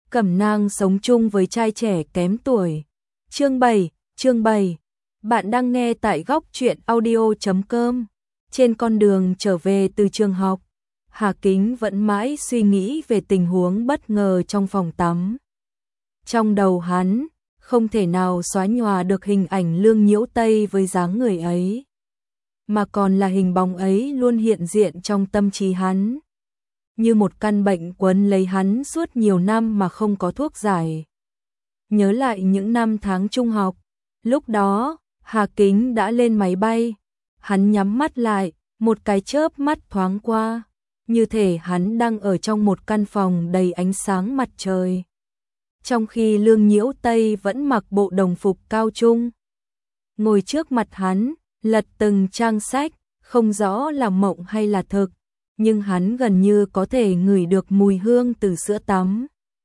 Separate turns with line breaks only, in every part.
Cẩm nang sống chung với trai trẻ kém tuổi. Chương 7. Bạn đang nghe tại góc truyện audio.com. Trên con đường trở về từ trường học, Hà Kính vẫn mãi suy nghĩ về tình huống bất ngờ trong phòng tắm. Trong đầu hắn, không thể nào xóa nhòa được hình ảnh Lương Nhiễu Tây với dáng người ấy, mà còn là hình bóng ấy luôn hiện diện trong tâm trí hắn, như một căn bệnh quấn lấy hắn suốt nhiều năm mà không có thuốc giải. Nhớ lại những năm tháng trung học, lúc đó, Hà Kính đã lên máy bay, hắn nhắm mắt lại, một cái chớp mắt thoáng qua, như thể hắn đang ở trong một căn phòng đầy ánh sáng mặt trời. Trong khi Lương Nhiễu Tây vẫn mặc bộ đồng phục cao trung, ngồi trước mặt hắn, lật từng trang sách, không rõ là mộng hay là thực, nhưng hắn gần như có thể ngửi được mùi hương từ sữa tắm,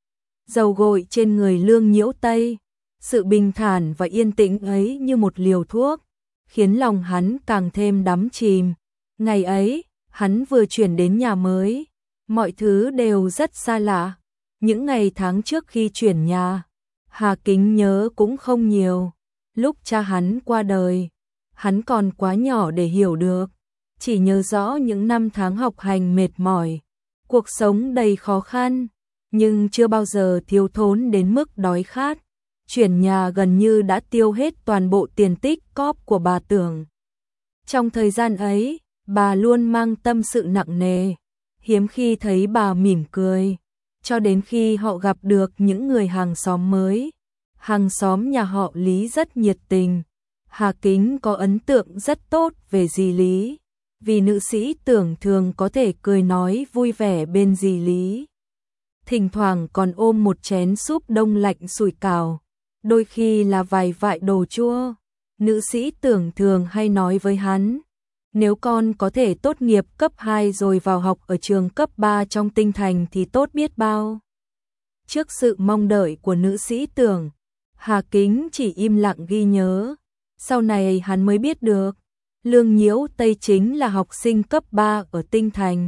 dầu gội trên người Lương Nhiễu Tây. Sự bình thản và yên tĩnh ấy như một liều thuốc, khiến lòng hắn càng thêm đắm chìm. Ngày ấy, hắn vừa chuyển đến nhà mới, mọi thứ đều rất xa lạ. Những ngày tháng trước khi chuyển nhà, Hà Kính nhớ cũng không nhiều. Lúc cha hắn qua đời, hắn còn quá nhỏ để hiểu được, chỉ nhớ rõ những năm tháng học hành mệt mỏi, cuộc sống đầy khó khăn, nhưng chưa bao giờ thiếu thốn đến mức đói khát. Chuyển nhà gần như đã tiêu hết toàn bộ tiền tích cóp của bà Tưởng. Trong thời gian ấy, bà luôn mang tâm sự nặng nề, hiếm khi thấy bà mỉm cười, cho đến khi họ gặp được những người hàng xóm mới. Hàng xóm nhà họ Lý rất nhiệt tình. Hà Kính có ấn tượng rất tốt về dì Lý, vì nữ sĩ Tưởng thường có thể cười nói vui vẻ bên dì Lý. Thỉnh thoảng còn ôm một chén súp đông lạnh sủi cảo, đôi khi là vài vại đồ chua. Nữ sĩ Tưởng thường hay nói với hắn, nếu con có thể tốt nghiệp cấp 2 rồi vào học ở trường cấp 3 trong Tinh Thành thì tốt biết bao. Trước sự mong đợi của nữ sĩ Tưởng, Hà Kính chỉ im lặng ghi nhớ. Sau này hắn mới biết được, Lương Nhiễu Tây chính là học sinh cấp 3 ở Tinh Thành.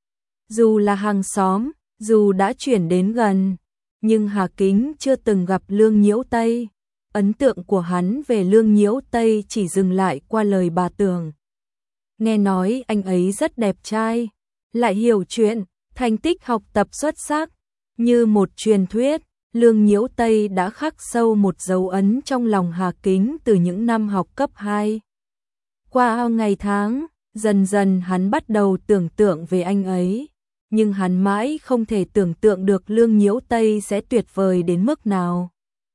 Dù là hàng xóm, dù đã chuyển đến gần, nhưng Hà Kính chưa từng gặp Lương Nhiễu Tây. Ấn tượng của hắn về Lương Nhiễu Tây chỉ dừng lại qua lời bà Tưởng. Nghe nói anh ấy rất đẹp trai, lại hiểu chuyện, thành tích học tập xuất sắc. Như một truyền thuyết, Lương Nhiễu Tây đã khắc sâu một dấu ấn trong lòng Hà Kính từ những năm học cấp 2. Qua ngày tháng, dần dần hắn bắt đầu tưởng tượng về anh ấy, nhưng hắn mãi không thể tưởng tượng được Lương Nhiễu Tây sẽ tuyệt vời đến mức nào.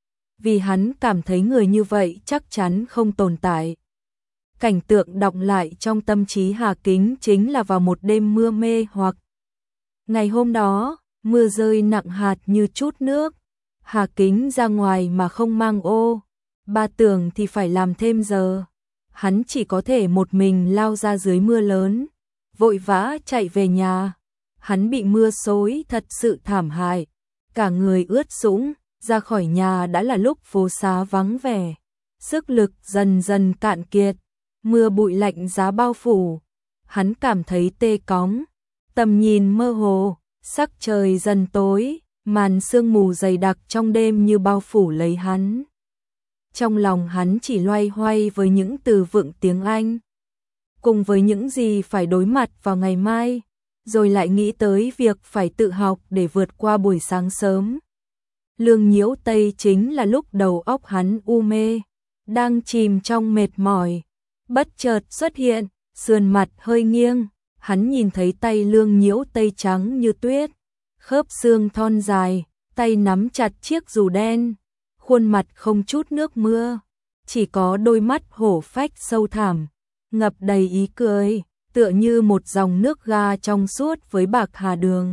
Vì hắn cảm thấy người như vậy chắc chắn không tồn tại. Cảnh tượng đọng lại trong tâm trí Hà Kính chính là vào một đêm mưa mê hoặc. Ngày hôm đó, mưa rơi nặng hạt như chút nước. Hà Kính ra ngoài mà không mang ô, bà Tưởng thì phải làm thêm giờ. Hắn chỉ có thể một mình lao ra dưới mưa lớn, vội vã chạy về nhà. Hắn bị mưa xối thật sự thảm hại, cả người ướt sũng, ra khỏi nhà đã là lúc phố xá vắng vẻ, sức lực dần dần cạn kiệt, mưa bụi lạnh giá bao phủ, hắn cảm thấy tê cóng, tầm nhìn mơ hồ, sắc trời dần tối, màn sương mù dày đặc trong đêm như bao phủ lấy hắn. Trong lòng hắn chỉ loay hoay với những từ vựng tiếng Anh, cùng với những gì phải đối mặt vào ngày mai, rồi lại nghĩ tới việc phải tự học để vượt qua buổi sáng sớm. Lương Nhiễu Tây chính là lúc đầu óc hắn u mê, đang chìm trong mệt mỏi, bất chợt xuất hiện, sườn mặt hơi nghiêng, hắn nhìn thấy tay Lương Nhiễu Tây trắng như tuyết, khớp xương thon dài, tay nắm chặt chiếc dù đen, khuôn mặt không chút nước mưa, chỉ có đôi mắt hổ phách sâu thẳm, ngập đầy ý cười, tựa như một dòng nước ga trong suốt với bạc hà đường.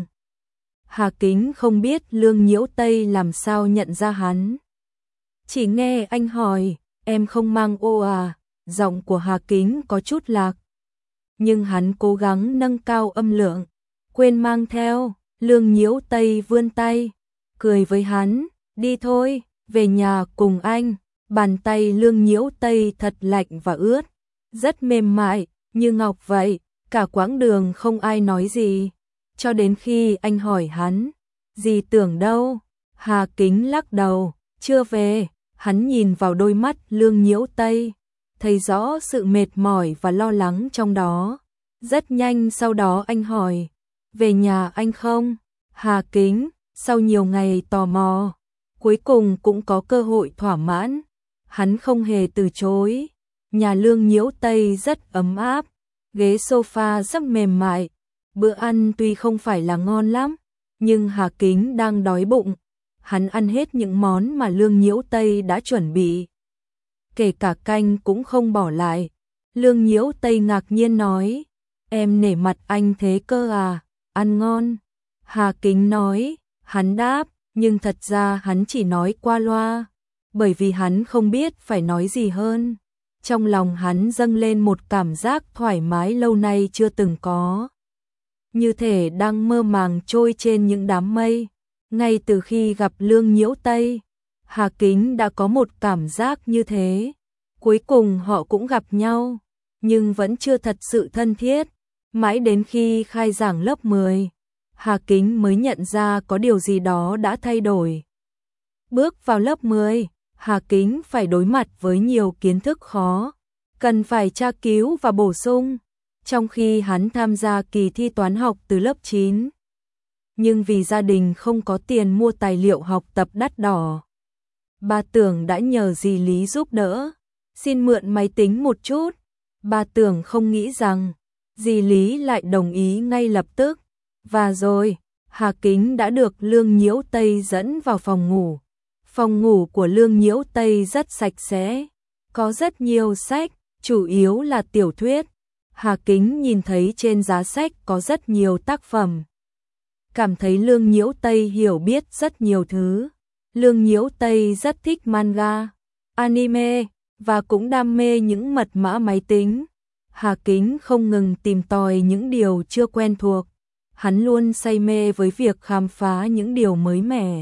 Hà Kính không biết Lương Nhiễu Tây làm sao nhận ra hắn. Chỉ nghe anh hỏi, em không mang ô à? Giọng của Hà Kính có chút lạc. Nhưng hắn cố gắng nâng cao âm lượng. Quên mang theo. Lương Nhiễu Tây vươn tay, cười với hắn, đi thôi, về nhà cùng anh. Bàn tay Lương Nhiễu Tây thật lạnh và ướt, rất mềm mại, như ngọc vậy. Cả quãng đường không ai nói gì, cho đến khi anh hỏi hắn, dì Tưởng đâu? Hà Kính lắc đầu, chưa về. Hắn nhìn vào đôi mắt Lương Nhiễu Tây, thấy rõ sự mệt mỏi và lo lắng trong đó. Rất nhanh sau đó anh hỏi, về nhà anh không? Hà Kính, sau nhiều ngày tò mò, cuối cùng cũng có cơ hội thỏa mãn. Hắn không hề từ chối. Nhà Lương Nhiễu Tây rất ấm áp, ghế sofa rất mềm mại. Bữa ăn tuy không phải là ngon lắm, nhưng Hà Kính đang đói bụng. Hắn ăn hết những món mà Lương Nhiễu Tây đã chuẩn bị, kể cả canh cũng không bỏ lại. Lương Nhiễu Tây ngạc nhiên nói, em nể mặt anh thế cơ à, ăn ngon. Hà Kính nói, hắn đáp, nhưng thật ra hắn chỉ nói qua loa, bởi vì hắn không biết phải nói gì hơn. Trong lòng hắn dâng lên một cảm giác thoải mái lâu nay chưa từng có, như thể đang mơ màng trôi trên những đám mây. Ngay từ khi gặp Lương Nhiễu Tây, Hà Kính đã có một cảm giác như thế. Cuối cùng họ cũng gặp nhau, nhưng vẫn chưa thật sự thân thiết. Mãi đến khi khai giảng lớp 10, Hà Kính mới nhận ra có điều gì đó đã thay đổi. Bước vào lớp 10, Hà Kính phải đối mặt với nhiều kiến thức khó, cần phải tra cứu và bổ sung, trong khi hắn tham gia kỳ thi toán học từ lớp 9. Nhưng vì gia đình không có tiền mua tài liệu học tập đắt đỏ, bà Tưởng đã nhờ dì Lý giúp đỡ, xin mượn máy tính một chút. Bà Tưởng không nghĩ rằng dì Lý lại đồng ý ngay lập tức. Và rồi, Hà Kính đã được Lương Nhiễu Tây dẫn vào phòng ngủ. Phòng ngủ của Lương Nhiễu Tây rất sạch sẽ, có rất nhiều sách, chủ yếu là tiểu thuyết. Hà Kính nhìn thấy trên giá sách có rất nhiều tác phẩm, cảm thấy Lương Nhiễu Tây hiểu biết rất nhiều thứ. Lương Nhiễu Tây rất thích manga, anime và cũng đam mê những mật mã máy tính. Hà Kính không ngừng tìm tòi những điều chưa quen thuộc. Hắn luôn say mê với việc khám phá những điều mới mẻ.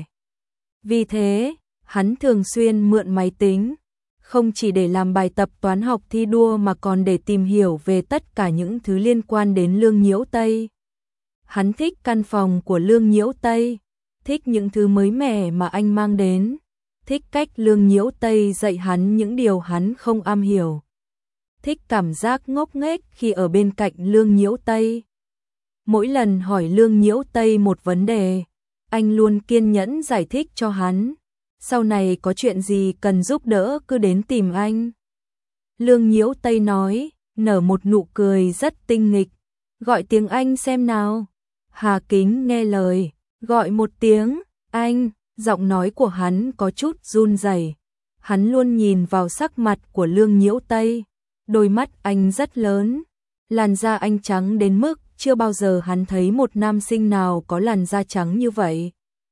Vì thế, hắn thường xuyên mượn máy tính, không chỉ để làm bài tập toán học thi đua mà còn để tìm hiểu về tất cả những thứ liên quan đến Lương Nhiễu Tây. Hắn thích căn phòng của Lương Nhiễu Tây, thích những thứ mới mẻ mà anh mang đến, thích cách Lương Nhiễu Tây dạy hắn những điều hắn không am hiểu, thích cảm giác ngốc nghếch khi ở bên cạnh Lương Nhiễu Tây. Mỗi lần hỏi Lương Nhiễu Tây một vấn đề, anh luôn kiên nhẫn giải thích cho hắn. Sau này có chuyện gì cần giúp đỡ cứ đến tìm anh. Lương Nhiễu Tây nói, nở một nụ cười rất tinh nghịch. Gọi tiếng anh xem nào. Hà Kính nghe lời, gọi một tiếng, anh. Giọng nói của hắn có chút run rẩy. Hắn luôn nhìn vào sắc mặt của Lương Nhiễu Tây. Đôi mắt anh rất lớn, làn da anh trắng đến mức chưa bao giờ hắn thấy một nam sinh nào có làn da trắng như vậy.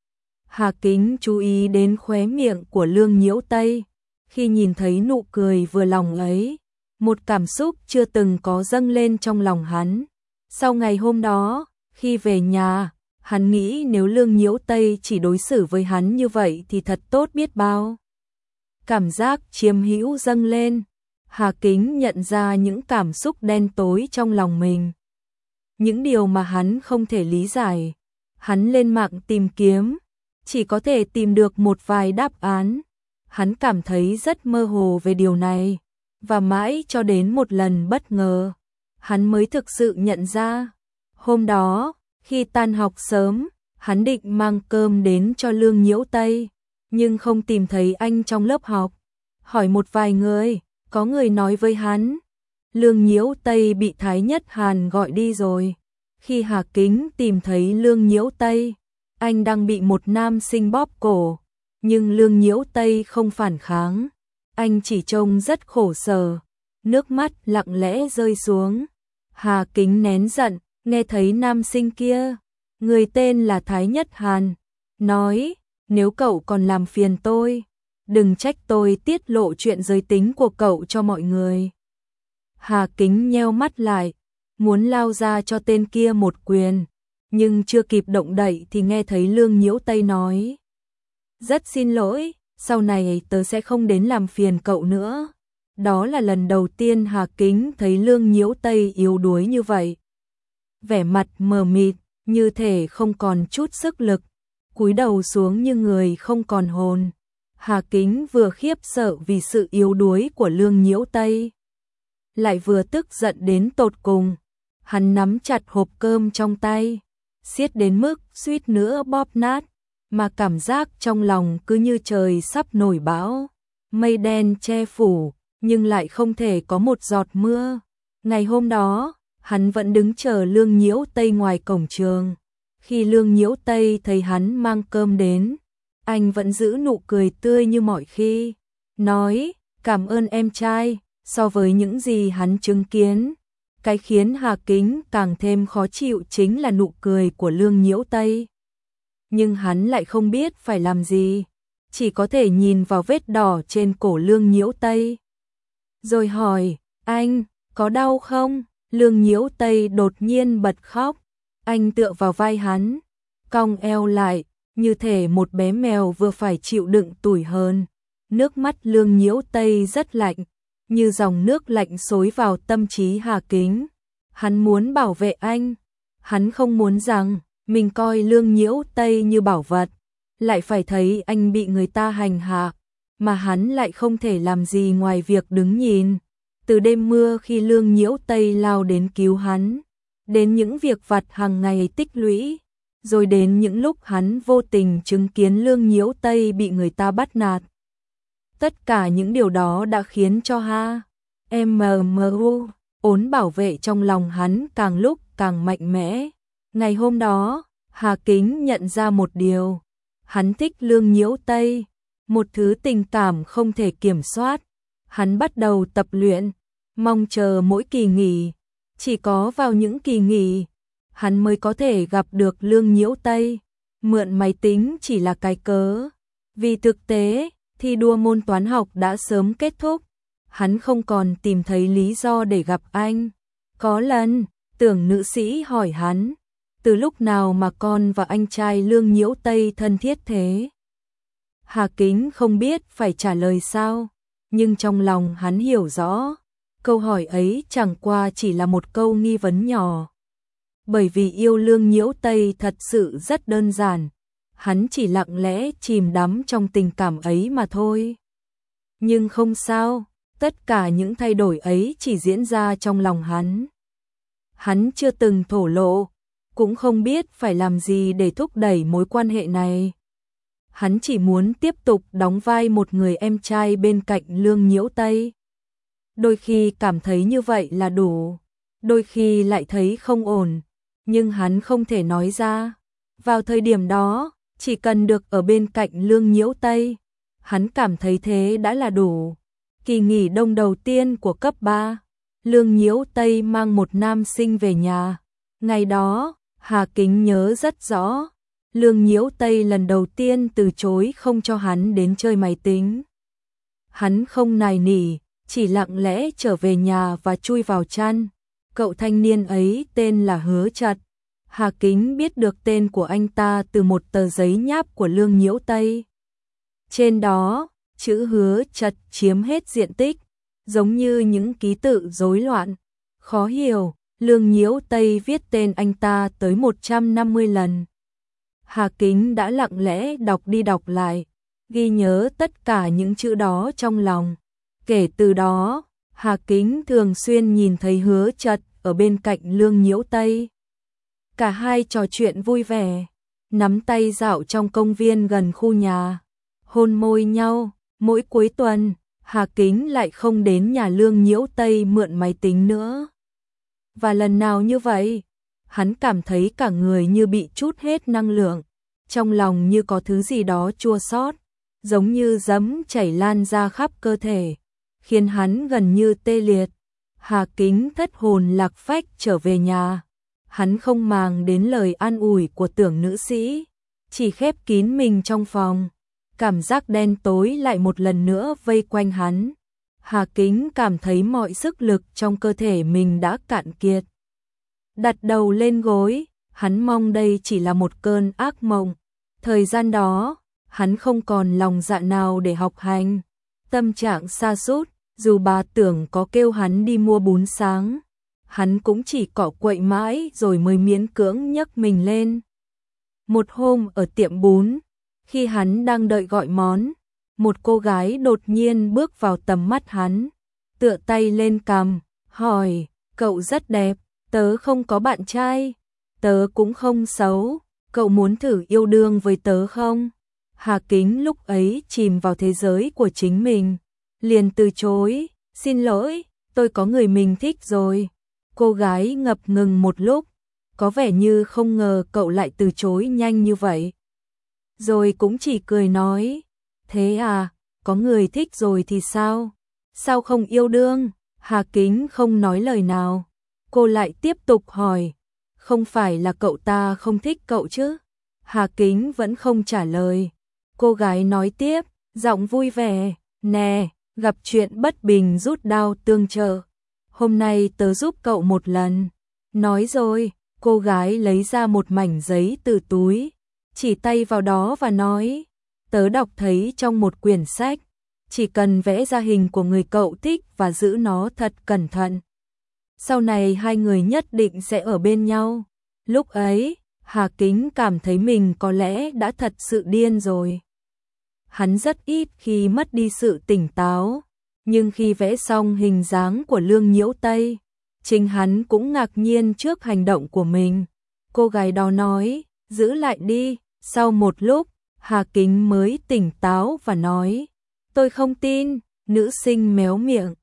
Hà Kính chú ý đến khóe miệng của Lương Nhiễu Tây. Khi nhìn thấy nụ cười vừa lòng ấy, một cảm xúc chưa từng có dâng lên trong lòng hắn. Sau ngày hôm đó, khi về nhà, hắn nghĩ nếu Lương Nhiễu Tây chỉ đối xử với hắn như vậy thì thật tốt biết bao. Cảm giác chiếm hữu dâng lên. Hà Kính nhận ra những cảm xúc đen tối trong lòng mình, những điều mà hắn không thể lý giải. Hắn lên mạng tìm kiếm, chỉ có thể tìm được một vài đáp án. Hắn cảm thấy rất mơ hồ về điều này, và mãi cho đến một lần bất ngờ, hắn mới thực sự nhận ra. Hôm đó, khi tan học sớm, hắn định mang cơm đến cho Lương Nhiễu Tây, nhưng không tìm thấy anh trong lớp học. Hỏi một vài người, có người nói với hắn, Lương Nhiễu Tây bị Thái Nhất Hàn gọi đi rồi. Khi Hà Kính tìm thấy Lương Nhiễu Tây, anh đang bị một nam sinh bóp cổ, nhưng Lương Nhiễu Tây không phản kháng. Anh chỉ trông rất khổ sở, nước mắt lặng lẽ rơi xuống. Hà Kính nén giận, nghe thấy nam sinh kia, người tên là Thái Nhất Hàn, nói, nếu cậu còn làm phiền tôi, đừng trách tôi tiết lộ chuyện giới tính của cậu cho mọi người. Hà Kính nheo mắt lại, muốn lao ra cho tên kia một quyền, nhưng chưa kịp động đậy thì nghe thấy Lương Nhiễu Tây nói, rất xin lỗi, sau này tớ sẽ không đến làm phiền cậu nữa. Đó là lần đầu tiên Hà Kính thấy Lương Nhiễu Tây yếu đuối như vậy. Vẻ mặt mờ mịt, như thể không còn chút sức lực. cúi đầu xuống như người không còn hồn. Hà Kính vừa khiếp sợ vì sự yếu đuối của Lương Nhiễu Tây, lại vừa tức giận đến tột cùng. Hắn nắm chặt hộp cơm trong tay, siết đến mức suýt nữa bóp nát, mà cảm giác trong lòng cứ như trời sắp nổi bão, mây đen che phủ, nhưng lại không thể có một giọt mưa. Ngày hôm đó, hắn vẫn đứng chờ Lương Nhiễu Tây ngoài cổng trường. Khi Lương Nhiễu Tây thấy hắn mang cơm đến, anh vẫn giữ nụ cười tươi như mọi khi, nói, cảm ơn em trai. So với những gì hắn chứng kiến, cái khiến Hà Kính càng thêm khó chịu chính là nụ cười của Lương Nhiễu Tây. Nhưng hắn lại không biết phải làm gì, chỉ có thể nhìn vào vết đỏ trên cổ Lương Nhiễu Tây. Rồi hỏi, anh, có đau không? Lương Nhiễu Tây đột nhiên bật khóc, anh tựa vào vai hắn, cong eo lại, như thể một bé mèo vừa phải chịu đựng tủi hờn. Nước mắt Lương Nhiễu Tây rất lạnh, như dòng nước lạnh xối vào tâm trí Hà Kính. Hắn muốn bảo vệ anh, hắn không muốn rằng mình coi Lương Nhiễu Tây như bảo vật, lại phải thấy anh bị người ta hành hạ, mà hắn lại không thể làm gì ngoài việc đứng nhìn. Từ đêm mưa khi Lương Nhiễu Tây lao đến cứu hắn, đến những việc vặt hàng ngày tích lũy, rồi đến những lúc hắn vô tình chứng kiến Lương Nhiễu Tây bị người ta bắt nạt. Tất cả những điều đó đã khiến cho MMU ốn bảo vệ trong lòng hắn càng lúc càng mạnh mẽ. Ngày hôm đó, Hà Kính nhận ra một điều, hắn thích Lương Nhiễu Tây, một thứ tình cảm không thể kiểm soát. Hắn bắt đầu tập luyện, mong chờ mỗi kỳ nghỉ, chỉ có vào những kỳ nghỉ, hắn mới có thể gặp được Lương Nhiễu Tây. Mượn máy tính chỉ là cái cớ, vì thực tế, thi đua môn toán học đã sớm kết thúc, hắn không còn tìm thấy lý do để gặp anh. Có lần, Tưởng nữ sĩ hỏi hắn, từ lúc nào mà con và anh trai Lương Nhiễu Tây thân thiết thế? Hà Kính không biết phải trả lời sao, nhưng trong lòng hắn hiểu rõ, câu hỏi ấy chẳng qua chỉ là một câu nghi vấn nhỏ. Bởi vì yêu Lương Nhiễu Tây thật sự rất đơn giản, hắn chỉ lặng lẽ chìm đắm trong tình cảm ấy mà thôi. Nhưng không sao, tất cả những thay đổi ấy chỉ diễn ra trong lòng hắn. Hắn chưa từng thổ lộ, cũng không biết phải làm gì để thúc đẩy mối quan hệ này. Hắn chỉ muốn tiếp tục đóng vai một người em trai bên cạnh Lương Nhiễu Tây. Đôi khi cảm thấy như vậy là đủ, đôi khi lại thấy không ổn, nhưng hắn không thể nói ra. Vào thời điểm đó, chỉ cần được ở bên cạnh Lương Nhiễu Tây, hắn cảm thấy thế đã là đủ. Kỳ nghỉ đông đầu tiên của cấp 3, Lương Nhiễu Tây mang một nam sinh về nhà. Ngày đó, Hà Kính nhớ rất rõ, Lương Nhiễu Tây lần đầu tiên từ chối không cho hắn đến chơi máy tính. Hắn không nài nỉ, chỉ lặng lẽ trở về nhà và chui vào chăn. Cậu thanh niên ấy tên là Hứa Chật. Hà Kính biết được tên của anh ta từ một tờ giấy nháp của Lương Nhiễu Tây. Trên đó, chữ Hứa Chật chiếm hết diện tích, giống như những ký tự rối loạn, khó hiểu. Lương Nhiễu Tây viết tên anh ta tới 150 lần. Hà Kính đã lặng lẽ đọc đi đọc lại, ghi nhớ tất cả những chữ đó trong lòng. Kể từ đó, Hà Kính thường xuyên nhìn thấy Hứa Chật ở bên cạnh Lương Nhiễu Tây. Cả hai trò chuyện vui vẻ, nắm tay dạo trong công viên gần khu nhà, hôn môi nhau. Mỗi cuối tuần, Hà Kính lại không đến nhà Lương Nhiễu Tây mượn máy tính nữa. Và lần nào như vậy, hắn cảm thấy cả người như bị trút hết năng lượng, trong lòng như có thứ gì đó chua xót, giống như giấm chảy lan ra khắp cơ thể, khiến hắn gần như tê liệt. Hà Kính thất hồn lạc phách trở về nhà, hắn không màng đến lời an ủi của Tưởng nữ sĩ, chỉ khép kín mình trong phòng. Cảm giác đen tối lại một lần nữa vây quanh hắn. Hà Kính cảm thấy mọi sức lực trong cơ thể mình đã cạn kiệt. Đặt đầu lên gối, hắn mong đây chỉ là một cơn ác mộng. Thời gian đó, hắn không còn lòng dạ nào để học hành. Tâm trạng sa sút, dù bà Tưởng có kêu hắn đi mua bún sáng, hắn cũng chỉ cọ quậy mãi rồi mới miễn cưỡng nhấc mình lên. Một hôm ở tiệm bún, khi hắn đang đợi gọi món, một cô gái đột nhiên bước vào tầm mắt hắn, tựa tay lên cằm, hỏi, cậu rất đẹp, tớ không có bạn trai, tớ cũng không xấu, cậu muốn thử yêu đương với tớ không? Hà Kính lúc ấy chìm vào thế giới của chính mình, liền từ chối, xin lỗi, tôi có người mình thích rồi. Cô gái ngập ngừng một lúc, có vẻ như không ngờ cậu lại từ chối nhanh như vậy. Rồi cũng chỉ cười nói, thế à, có người thích rồi thì sao? Sao không yêu đương? Hà Kính không nói lời nào. Cô lại tiếp tục hỏi, không phải là cậu ta không thích cậu chứ? Hà Kính vẫn không trả lời. Cô gái nói tiếp, giọng vui vẻ, nè, gặp chuyện bất bình rút đao tương trợ. Hôm nay tớ giúp cậu một lần. Nói rồi, cô gái lấy ra một mảnh giấy từ túi, chỉ tay vào đó và nói, tớ đọc thấy trong một quyển sách, chỉ cần vẽ ra hình của người cậu thích và giữ nó thật cẩn thận. Sau này hai người nhất định sẽ ở bên nhau. Lúc ấy, Hà Kính cảm thấy mình có lẽ đã thật sự điên rồi. Hắn rất ít khi mất đi sự tỉnh táo, nhưng khi vẽ xong hình dáng của Lương Nhiễu Tây, chính hắn cũng ngạc nhiên trước hành động của mình. Cô gái đó nói, giữ lại đi. Sau một lúc, Hà Kính mới tỉnh táo và nói, tôi không tin. Nữ sinh méo miệng,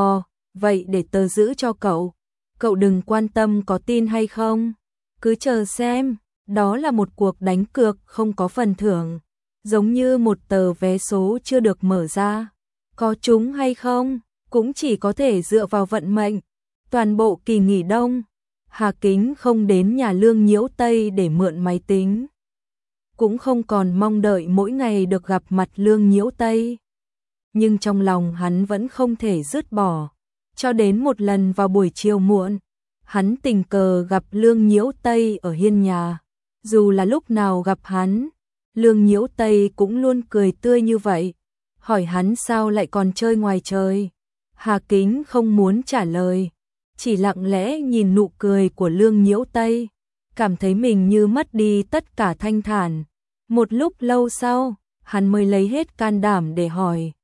vậy để tớ giữ cho cậu. Cậu đừng quan tâm có tin hay không, cứ chờ xem. Đó là một cuộc đánh cược không có phần thưởng, giống như một tờ vé số chưa được mở ra. Có trúng hay không, cũng chỉ có thể dựa vào vận mệnh. Toàn bộ kỳ nghỉ đông, Hà Kính không đến nhà Lương Nhiễu Tây để mượn máy tính, cũng không còn mong đợi mỗi ngày được gặp mặt Lương Nhiễu Tây. Nhưng trong lòng hắn vẫn không thể dứt bỏ. Cho đến một lần vào buổi chiều muộn, hắn tình cờ gặp Lương Nhiễu Tây ở hiên nhà. Dù là lúc nào gặp hắn, Lương Nhiễu Tây cũng luôn cười tươi như vậy, hỏi hắn sao lại còn chơi ngoài trời. Hà Kính không muốn trả lời, chỉ lặng lẽ nhìn nụ cười của Lương Nhiễu Tây, cảm thấy mình như mất đi tất cả thanh thản. Một lúc lâu sau, hắn mới lấy hết can đảm để hỏi,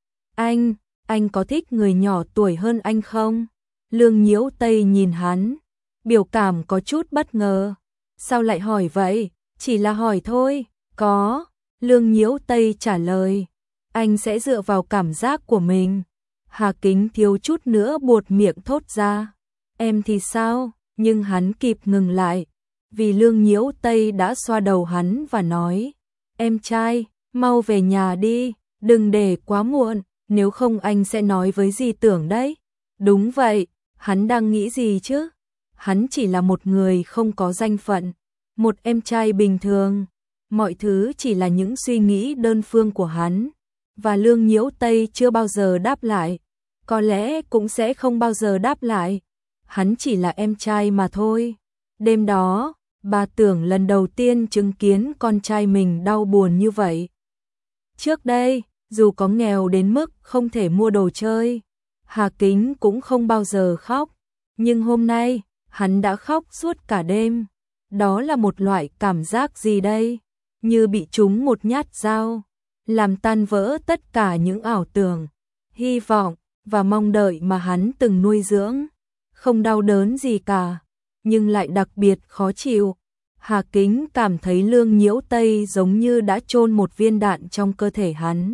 anh có thích người nhỏ tuổi hơn anh không? Lương Nhiễu Tây nhìn hắn, biểu cảm có chút bất ngờ. Sao lại hỏi vậy? Chỉ là hỏi thôi. Có. Lương Nhiễu Tây trả lời, anh sẽ dựa vào cảm giác của mình. Hà Kính thiếu chút nữa buột miệng thốt ra, em thì sao? Nhưng hắn kịp ngừng lại, vì Lương Nhiễu Tây đã xoa đầu hắn và nói, em trai, mau về nhà đi, đừng để quá muộn, nếu không anh sẽ nói với dì Tưởng đấy. Đúng vậy, hắn đang nghĩ gì chứ? Hắn chỉ là một người không có danh phận, một em trai bình thường. Mọi thứ chỉ là những suy nghĩ đơn phương của hắn, và Lương Nhiễu Tây chưa bao giờ đáp lại, có lẽ cũng sẽ không bao giờ đáp lại. Hắn chỉ là em trai mà thôi. Đêm đó, bà Tưởng lần đầu tiên chứng kiến con trai mình đau buồn như vậy. Trước đây, dù có nghèo đến mức không thể mua đồ chơi, Hà Kính cũng không bao giờ khóc, nhưng hôm nay, hắn đã khóc suốt cả đêm. Đó là một loại cảm giác gì đây? Như bị trúng một nhát dao, làm tan vỡ tất cả những ảo tưởng, hy vọng và mong đợi mà hắn từng nuôi dưỡng. Không đau đớn gì cả, nhưng lại đặc biệt khó chịu. Hà Kính cảm thấy Lương Nhiễu Tây giống như đã chôn một viên đạn trong cơ thể hắn.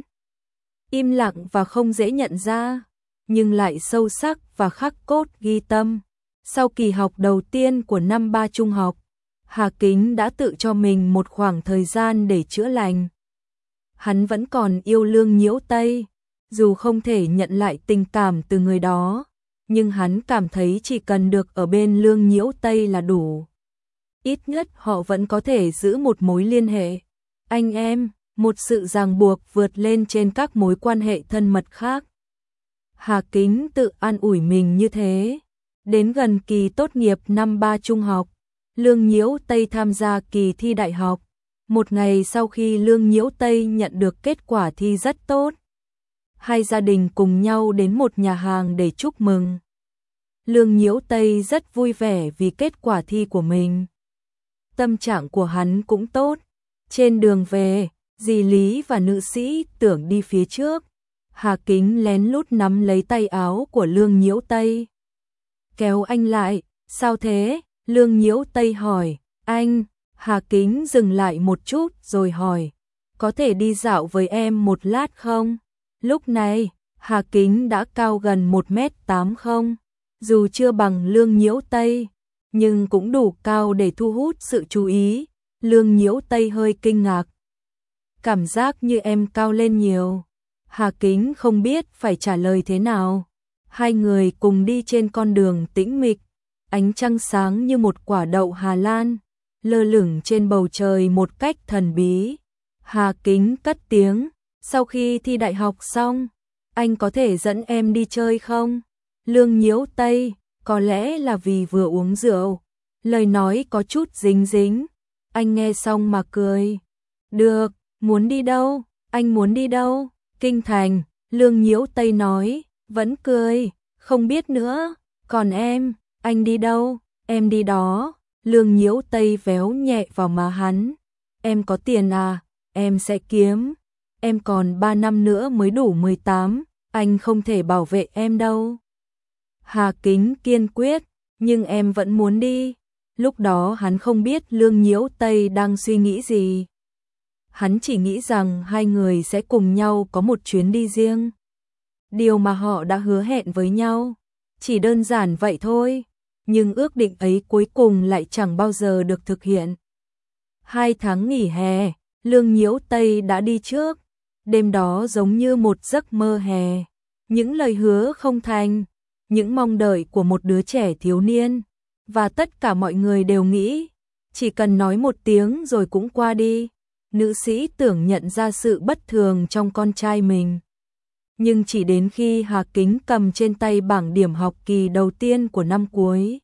Im lặng và không dễ nhận ra, nhưng lại sâu sắc và khắc cốt ghi tâm. Sau kỳ học đầu tiên của năm 3 trung học, Hà Kính đã tự cho mình một khoảng thời gian để chữa lành. Hắn vẫn còn yêu Lương Nhiễu Tây, dù không thể nhận lại tình cảm từ người đó, nhưng hắn cảm thấy chỉ cần được ở bên Lương Nhiễu Tây là đủ. Ít nhất họ vẫn có thể giữ một mối liên hệ anh em, một sự ràng buộc vượt lên trên các mối quan hệ thân mật khác. Hà Kính tự an ủi mình như thế. Đến gần kỳ tốt nghiệp năm 3 trung học, Lương Nhiễu Tây tham gia kỳ thi đại học. Một ngày sau khi Lương Nhiễu Tây nhận được kết quả thi rất tốt, hai gia đình cùng nhau đến một nhà hàng để chúc mừng. Lương Nhiễu Tây rất vui vẻ vì kết quả thi của mình. Tâm trạng của hắn cũng tốt, Trên đường về, dì Lý và nữ sĩ Tưởng đi phía trước. Hà Kính lén lút nắm lấy tay áo của Lương Nhiễu Tây. Kéo anh lại, sao thế? Lương Nhiễu Tây hỏi, anh. Hà Kính dừng lại một chút rồi hỏi, có thể đi dạo với em một lát không? Lúc này, Hà Kính đã cao gần 1m8 không? Dù chưa bằng Lương Nhiễu Tây, nhưng cũng đủ cao để thu hút sự chú ý. Lương Nhiễu Tây hơi kinh ngạc. Cảm giác như em cao lên nhiều. Hà Kính không biết phải trả lời thế nào. Hai người cùng đi trên con đường tĩnh mịch. Ánh trăng sáng như một quả đậu Hà Lan, lơ lửng trên bầu trời một cách thần bí. Hà Kính cất tiếng, sau khi thi đại học xong, anh có thể dẫn em đi chơi không? Lương Nhiễu Tây, có lẽ là vì vừa uống rượu, lời nói có chút dính dính. Anh nghe xong mà cười. Được, muốn đi đâu? Anh muốn đi đâu? Kinh thành, Lương Nhiễu Tây nói, vẫn cười, không biết nữa. Còn em, anh đi đâu? Em đi đó. Lương Nhiễu Tây véo nhẹ vào má hắn. Em có tiền à? Em sẽ kiếm. Em còn 3 năm nữa mới đủ 18, anh không thể bảo vệ em đâu. Hà Kính kiên quyết, nhưng em vẫn muốn đi. Lúc đó hắn không biết Lương Nhiễu Tây đang suy nghĩ gì. Hắn chỉ nghĩ rằng hai người sẽ cùng nhau có một chuyến đi riêng. Điều mà họ đã hứa hẹn với nhau. Chỉ đơn giản vậy thôi. Nhưng ước định ấy cuối cùng lại chẳng bao giờ được thực hiện. 2 tháng nghỉ hè, Lương Nhiễu Tây đã đi trước. Đêm đó giống như một giấc mơ hè. Những lời hứa không thành, những mong đợi của một đứa trẻ thiếu niên. Và tất cả mọi người đều nghĩ, chỉ cần nói một tiếng rồi cũng qua đi. Nữ sĩ Tưởng nhận ra sự bất thường trong con trai mình. Nhưng chỉ đến khi Hà Kính cầm trên tay bảng điểm học kỳ đầu tiên của năm cuối,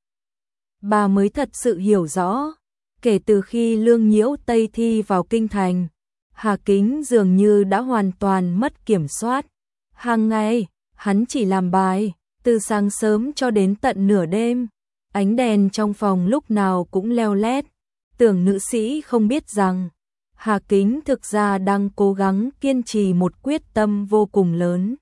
bà mới thật sự hiểu rõ. Kể từ khi Lương Nhiễu Tây thi vào kinh thành, Hà Kính dường như đã hoàn toàn mất kiểm soát. Hàng ngày, hắn chỉ làm bài, từ sáng sớm cho đến tận nửa đêm. Ánh đèn trong phòng lúc nào cũng leo lét. Tưởng nữ sĩ không biết rằng Hà Kính thực ra đang cố gắng kiên trì một quyết tâm vô cùng lớn.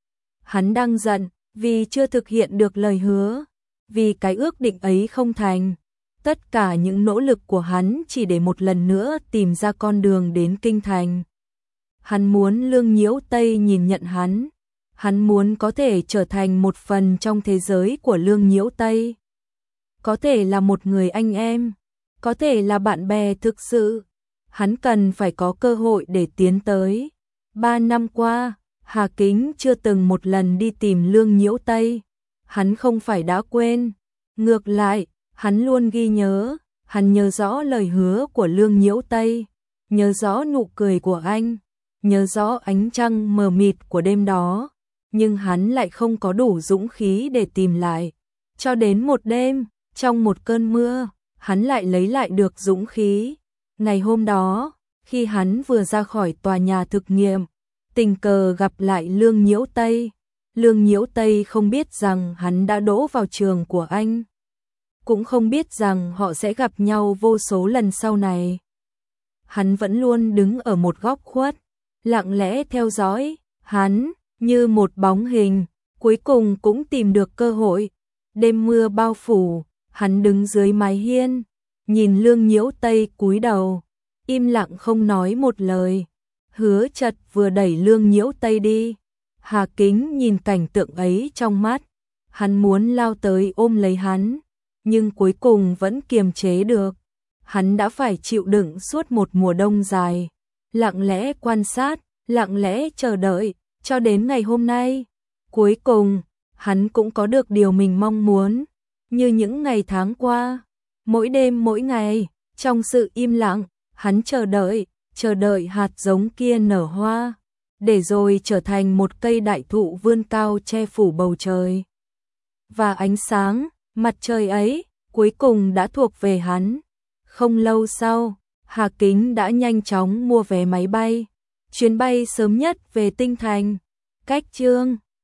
Hắn đang giận vì chưa thực hiện được lời hứa, vì cái ước định ấy không thành. Tất cả những nỗ lực của hắn chỉ để một lần nữa tìm ra con đường đến kinh thành. Hắn muốn Lương Nhiễu Tây nhìn nhận hắn. Hắn muốn có thể trở thành một phần trong thế giới của Lương Nhiễu Tây. Có thể là một người anh em, có thể là bạn bè thực sự. Hắn cần phải có cơ hội để tiến tới. 3 năm qua, Hà Kính chưa từng một lần đi tìm Lương Nhiễu Tây. Hắn không phải đã quên. Ngược lại, hắn luôn ghi nhớ. Hắn nhớ rõ lời hứa của Lương Nhiễu Tây, nhớ rõ nụ cười của anh, nhớ rõ ánh trăng mờ mịt của đêm đó. Nhưng hắn lại không có đủ dũng khí để tìm lại. Cho đến một đêm, trong một cơn mưa, hắn lại lấy lại được dũng khí. Ngày hôm đó, khi hắn vừa ra khỏi tòa nhà thực nghiệm, tình cờ gặp lại Lương Nhiễu Tây. Lương Nhiễu Tây không biết rằng hắn đã đỗ vào trường của anh, cũng không biết rằng họ sẽ gặp nhau vô số lần sau này. Hắn vẫn luôn đứng ở một góc khuất, lặng lẽ theo dõi. Hắn, như một bóng hình, cuối cùng cũng tìm được cơ hội. Đêm mưa bao phủ, hắn đứng dưới mái hiên, nhìn Lương Nhiễu Tây cúi đầu, im lặng không nói một lời. Hứa Chật vừa đẩy Lương Nhiễu Tây đi. Hà Kính nhìn cảnh tượng ấy trong mắt, hắn muốn lao tới ôm lấy hắn, nhưng cuối cùng vẫn kiềm chế được. Hắn đã phải chịu đựng suốt một mùa đông dài, lặng lẽ quan sát, lặng lẽ chờ đợi, cho đến ngày hôm nay. Cuối cùng, hắn cũng có được điều mình mong muốn, như những ngày tháng qua. Mỗi đêm mỗi ngày, trong sự im lặng, hắn chờ đợi hạt giống kia nở hoa, để rồi trở thành một cây đại thụ vươn cao che phủ bầu trời. Và ánh sáng, mặt trời ấy, cuối cùng đã thuộc về hắn. Không lâu sau, Hà Kính đã nhanh chóng mua vé máy bay. Chuyến bay sớm nhất về Tinh Thành. Cách chương